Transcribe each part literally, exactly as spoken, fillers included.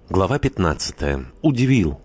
Глава пятнадцатая. Удивил.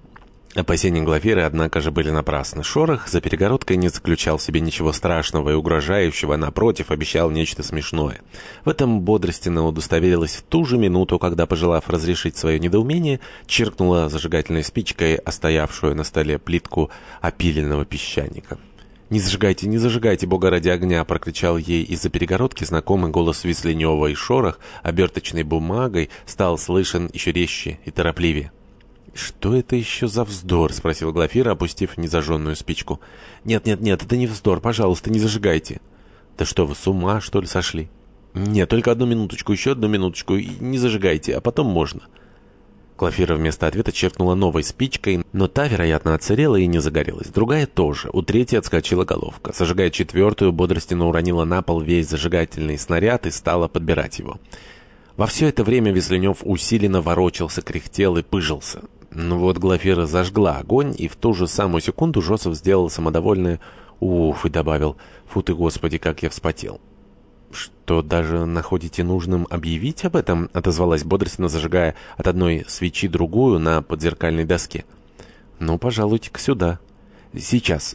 Опасения Глафиры, однако же, были напрасны. Шорох за перегородкой не заключал в себе ничего страшного и угрожающего, а напротив, обещал нечто смешное. В этом Бодростина удостоверилась в ту же минуту, когда, пожелав разрешить свое недоумение, чиркнула зажигательной спичкой, остоявшую на столе плитку опиленного песчаника. «Не зажигайте, не зажигайте, бога ради огня!» — прокричал ей из-за перегородки знакомый голос Весленева, и шорох оберточной бумагой стал слышен еще резче и торопливее. «Что это еще за вздор?» — спросила Глафира, опустив незажженную спичку. «Нет, нет, нет, это не вздор, пожалуйста, не зажигайте». «Да что вы, с ума, что ли, сошли?» «Нет, только одну минуточку, еще одну минуточку, и не зажигайте, а потом можно». Глафира вместо ответа черкнула новой спичкой, но та, вероятно, отсырела и не загорелась. Другая тоже. У третьей отскочила головка. Зажигая четвертую, Бодростина уронила на пол весь зажигательный снаряд и стала подбирать его. Во все это время Весленев усиленно ворочался, кряхтел и пыжился. Ну вот Глафира зажгла огонь, и в ту же самую секунду Жозеф сделал самодовольное «Уф!» и добавил «Фу ты, Господи, как я вспотел!» «Что, даже находите нужным объявить об этом?» — отозвалась Бодростина, зажигая от одной свечи другую на подзеркальной доске. «Ну, пожалуйте-ка сюда. Сейчас».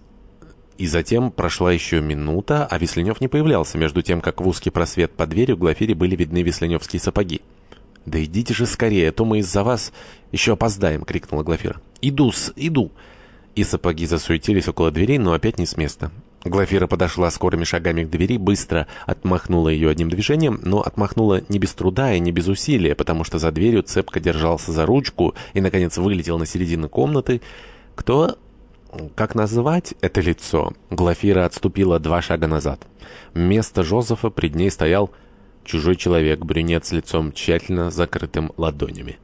И затем прошла еще минута, а Весленев не появлялся, между тем, как в узкий просвет под дверью Глафире были видны весленевские сапоги. «Да идите же скорее, а то мы из-за вас еще опоздаем!» — крикнула Глафира. «Иду-с, иду!» И сапоги засуетились около дверей, но опять не с места. Глафира подошла скорыми шагами к двери, быстро отмахнула ее одним движением, но отмахнула не без труда и не без усилия, потому что за дверью цепко держался за ручку и, наконец, вылетел на середину комнаты. Кто... Как назвать это лицо? Глафира отступила два шага назад. Вместо Жозефа пред ней стоял чужой человек, брюнет с лицом тщательно закрытым ладонями.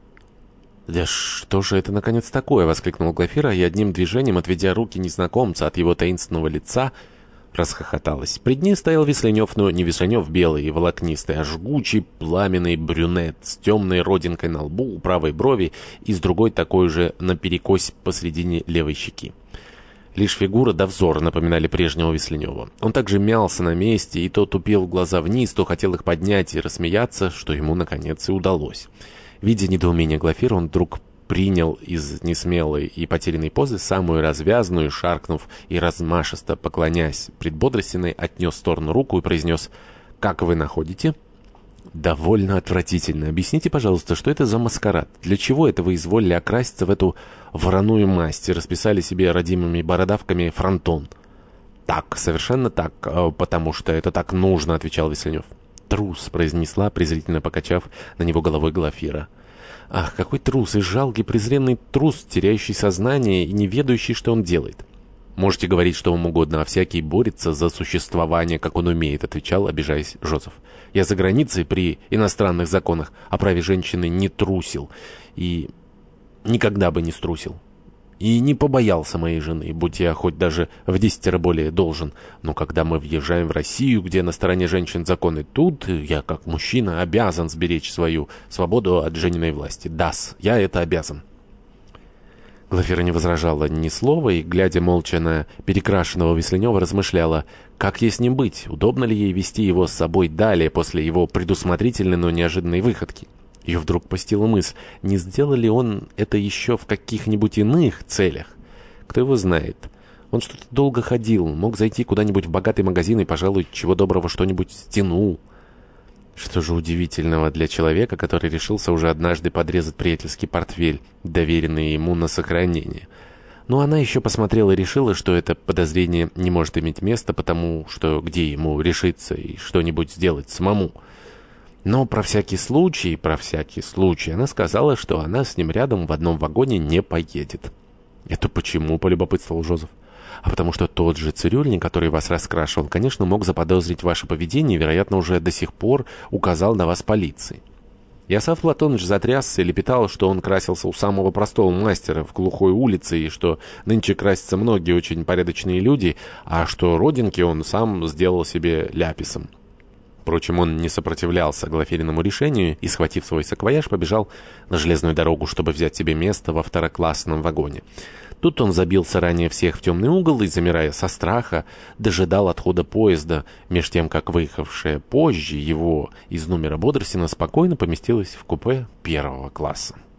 «Да что же это, наконец, такое?» — воскликнула Глафира, и одним движением, отведя руки незнакомца от его таинственного лица, расхохоталась. Пред ней стоял Весленев, но не Весленев белый и волокнистый, а жгучий пламенный брюнет с темной родинкой на лбу у правой брови и с другой такой же наперекось посредине левой щеки. Лишь фигура да взор напоминали прежнего Весленева. Он также мялся на месте и то тупил глаза вниз, то хотел их поднять и рассмеяться, что ему, наконец, и удалось. Видя недоумение Глафиры, он вдруг принял из несмелой и потерянной позы самую развязную, шаркнув и размашисто поклонясь пред Бодростиной, отнес в сторону руку и произнес: «Как вы находите?» «Довольно отвратительно. Объясните, пожалуйста, что это за маскарад? Для чего это вы изволили окраситься в эту вороную масть и расписали себе родимыми бородавками фронтон?» «Так, совершенно так, потому что это так нужно», — отвечал Весленев. «Трус», — произнесла, презрительно покачав на него головой Глафира. «Ах, какой трус и жалкий презренный трус, теряющий сознание и не ведающий, что он делает». «Можете говорить что вам угодно, а всякий борется за существование, как он умеет», — отвечал, обижаясь Жозеф. «Я за границей при иностранных законах о праве женщины не трусил и никогда бы не струсил. И не побоялся моей жены, будь я хоть даже в десятеро более должен. Но когда мы въезжаем в Россию, где на стороне женщин законы, тут я, как мужчина, обязан сберечь свою свободу от жениной власти. Да-с, я это обязан». Глафира не возражала ни слова и, глядя молча на перекрашенного Весленева, размышляла, как ей с ним быть, удобно ли ей вести его с собой далее после его предусмотрительной, но неожиданной выходки. Ее вдруг посетила мысль, не сделал ли он это еще в каких-нибудь иных целях. Кто его знает. Он что-то долго ходил, мог зайти куда-нибудь в богатый магазин и, пожалуй, чего доброго что-нибудь стянул. Что же удивительного для человека, который решился уже однажды подрезать приятельский портфель, доверенный ему на сохранение. Но она еще посмотрела и решила, что это подозрение не может иметь места, потому что где ему решиться и что-нибудь сделать самому. Но про всякий случай, про всякий случай, она сказала, что она с ним рядом в одном вагоне не поедет. «Это почему?» — полюбопытствовал Жозеф. «А потому что тот же цирюльник, который вас раскрашивал, конечно, мог заподозрить ваше поведение и, вероятно, уже до сих пор указал на вас полиции». Иосаф Платоныч затрясся и лепетал, что он красился у самого простого мастера в глухой улице, и что нынче красятся многие очень порядочные люди, а что родинки он сам сделал себе ляписом. Впрочем, он не сопротивлялся Глафириному решению и, схватив свой саквояж, побежал на железную дорогу, чтобы взять себе место во второклассном вагоне. Тут он забился ранее всех в темный угол и, замирая со страха, дожидал отхода поезда, меж тем, как выехавшая позже его из номера Бодростина спокойно поместилась в купе первого класса.